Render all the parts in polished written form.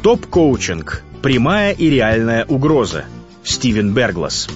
Топ-коучинг. Прямая и реальная угроза. Стивен Берглас.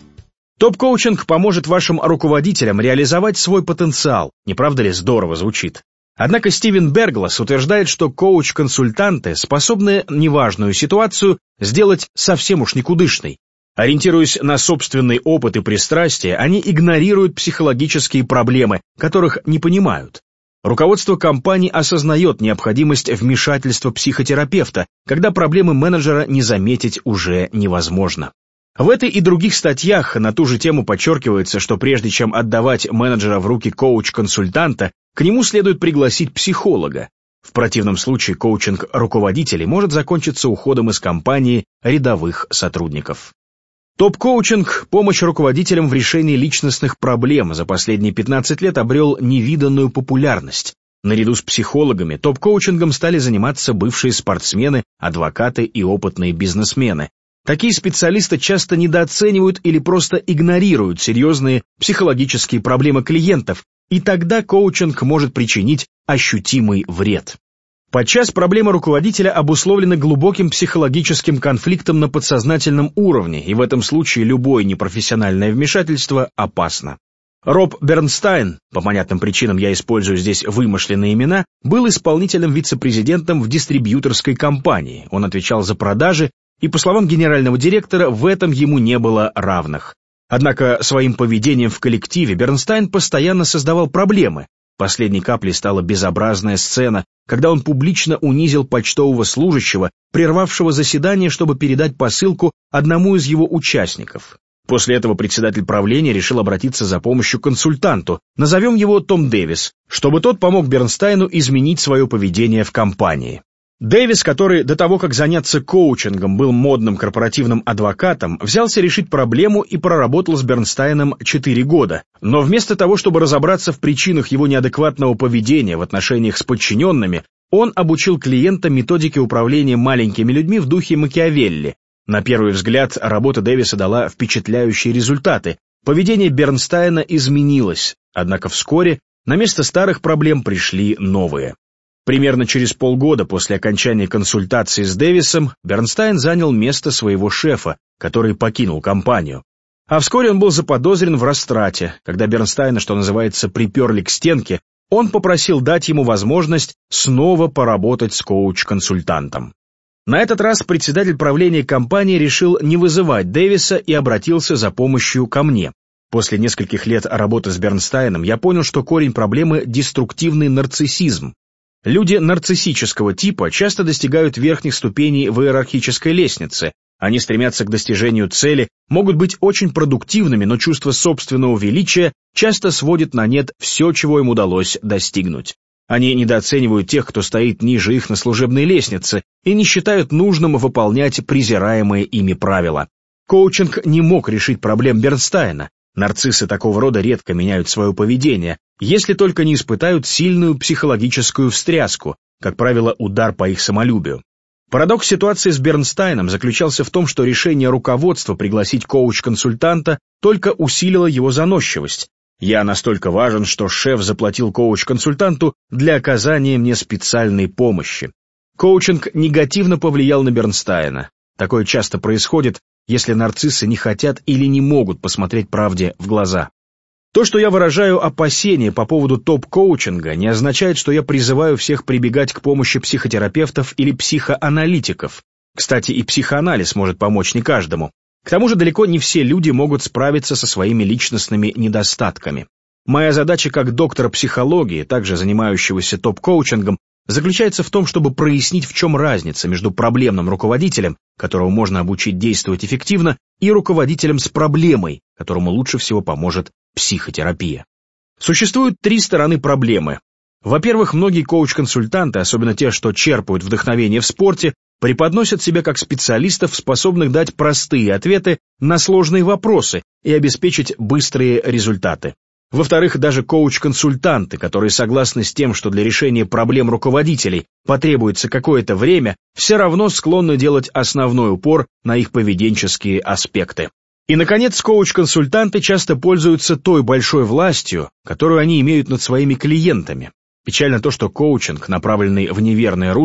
Топ-коучинг поможет вашим руководителям реализовать свой потенциал. Не правда ли здорово звучит? Однако Стивен Берглас утверждает, что коуч-консультанты способны неважную ситуацию сделать совсем уж никудышной. Ориентируясь на собственный опыт и пристрастия, они игнорируют психологические проблемы, которых не понимают. Руководство компаний осознает необходимость вмешательства психотерапевта, когда проблемы менеджера не заметить уже невозможно. В этой и других статьях на ту же тему подчеркивается, что прежде чем отдавать менеджера в руки коуч-консультанта, к нему следует пригласить психолога. В противном случае коучинг руководителей может закончиться уходом из компании рядовых сотрудников. Топ-коучинг – помощь руководителям в решении личностных проблем за последние 15 лет обрел невиданную популярность. Наряду с психологами топ-коучингом стали заниматься бывшие спортсмены, адвокаты и опытные бизнесмены. Такие специалисты часто недооценивают или просто игнорируют серьезные психологические проблемы клиентов, и тогда коучинг может причинить ощутимый вред. Подчас проблемы руководителя обусловлены глубоким психологическим конфликтом на подсознательном уровне, и в этом случае любое непрофессиональное вмешательство опасно. Роб Бернстайн, по понятным причинам я использую здесь вымышленные имена, был исполнительным вице-президентом в дистрибьюторской компании. Он отвечал за продажи, и, по словам генерального директора, в этом ему не было равных. Однако своим поведением в коллективе Бернстайн постоянно создавал проблемы. Последней каплей стала безобразная сцена, когда он публично унизил почтового служащего, прервавшего заседание, чтобы передать посылку одному из его участников. После этого председатель правления решил обратиться за помощью к консультанту, назовем его Том Дэвис, чтобы тот помог Бернстайну изменить свое поведение в компании. Дэвис, который до того, как заняться коучингом, был модным корпоративным адвокатом, взялся решить проблему и проработал с Бернстайном 4 года. Но вместо того, чтобы разобраться в причинах его неадекватного поведения в отношениях с подчиненными, он обучил клиента методике управления маленькими людьми в духе Макиавелли. На первый взгляд, работа Дэвиса дала впечатляющие результаты. Поведение Бернстайна изменилось, однако вскоре на место старых проблем пришли новые. Примерно через полгода после окончания консультации с Дэвисом Бернстайн занял место своего шефа, который покинул компанию. А вскоре он был заподозрен в растрате. Когда Бернстайна, что называется, приперли к стенке, он попросил дать ему возможность снова поработать с коуч-консультантом. На этот раз председатель правления компании решил не вызывать Дэвиса и обратился за помощью ко мне. После нескольких лет работы с Бернстайном я понял, что корень проблемы – деструктивный нарциссизм. Люди нарциссического типа часто достигают верхних ступеней в иерархической лестнице. Они стремятся к достижению цели, могут быть очень продуктивными, но чувство собственного величия часто сводит на нет все, чего им удалось достигнуть. Они недооценивают тех, кто стоит ниже их на служебной лестнице, и не считают нужным выполнять презираемые ими правила. Коучинг не мог решить проблем Бернстайна. Нарциссы такого рода редко меняют свое поведение, если только не испытают сильную психологическую встряску, как правило, удар по их самолюбию. Парадокс ситуации с Бернстайном заключался в том, что решение руководства пригласить коуч-консультанта только усилило его заносчивость. Я настолько важен, что шеф заплатил коуч-консультанту для оказания мне специальной помощи. Коучинг негативно повлиял на Бернстайна. Такое часто происходит, если нарциссы не хотят или не могут посмотреть правде в глаза. То, что я выражаю опасения по поводу топ-коучинга, не означает, что я призываю всех прибегать к помощи психотерапевтов или психоаналитиков. Кстати, и психоанализ может помочь не каждому. К тому же далеко не все люди могут справиться со своими личностными недостатками. Моя задача как доктора психологии, также занимающегося топ-коучингом, заключается в том, чтобы прояснить, в чем разница между проблемным руководителем, которого можно обучить действовать эффективно, и руководителем с проблемой, которому лучше всего поможет психотерапия. Существуют 3 стороны проблемы. Во-первых, многие коуч-консультанты, особенно те, что черпают вдохновение в спорте, преподносят себя как специалистов, способных дать простые ответы на сложные вопросы и обеспечить быстрые результаты. Во-вторых, даже коуч-консультанты, которые согласны с тем, что для решения проблем руководителей потребуется какое-то время, все равно склонны делать основной упор на их поведенческие аспекты. И, наконец, коуч-консультанты часто пользуются той большой властью, которую они имеют над своими клиентами. Печально то, что коучинг, направленный в неверное русло,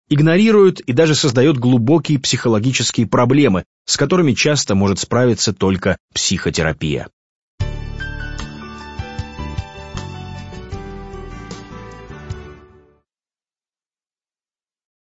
игнорирует и даже создает глубокие психологические проблемы, с которыми часто может справиться только психотерапия.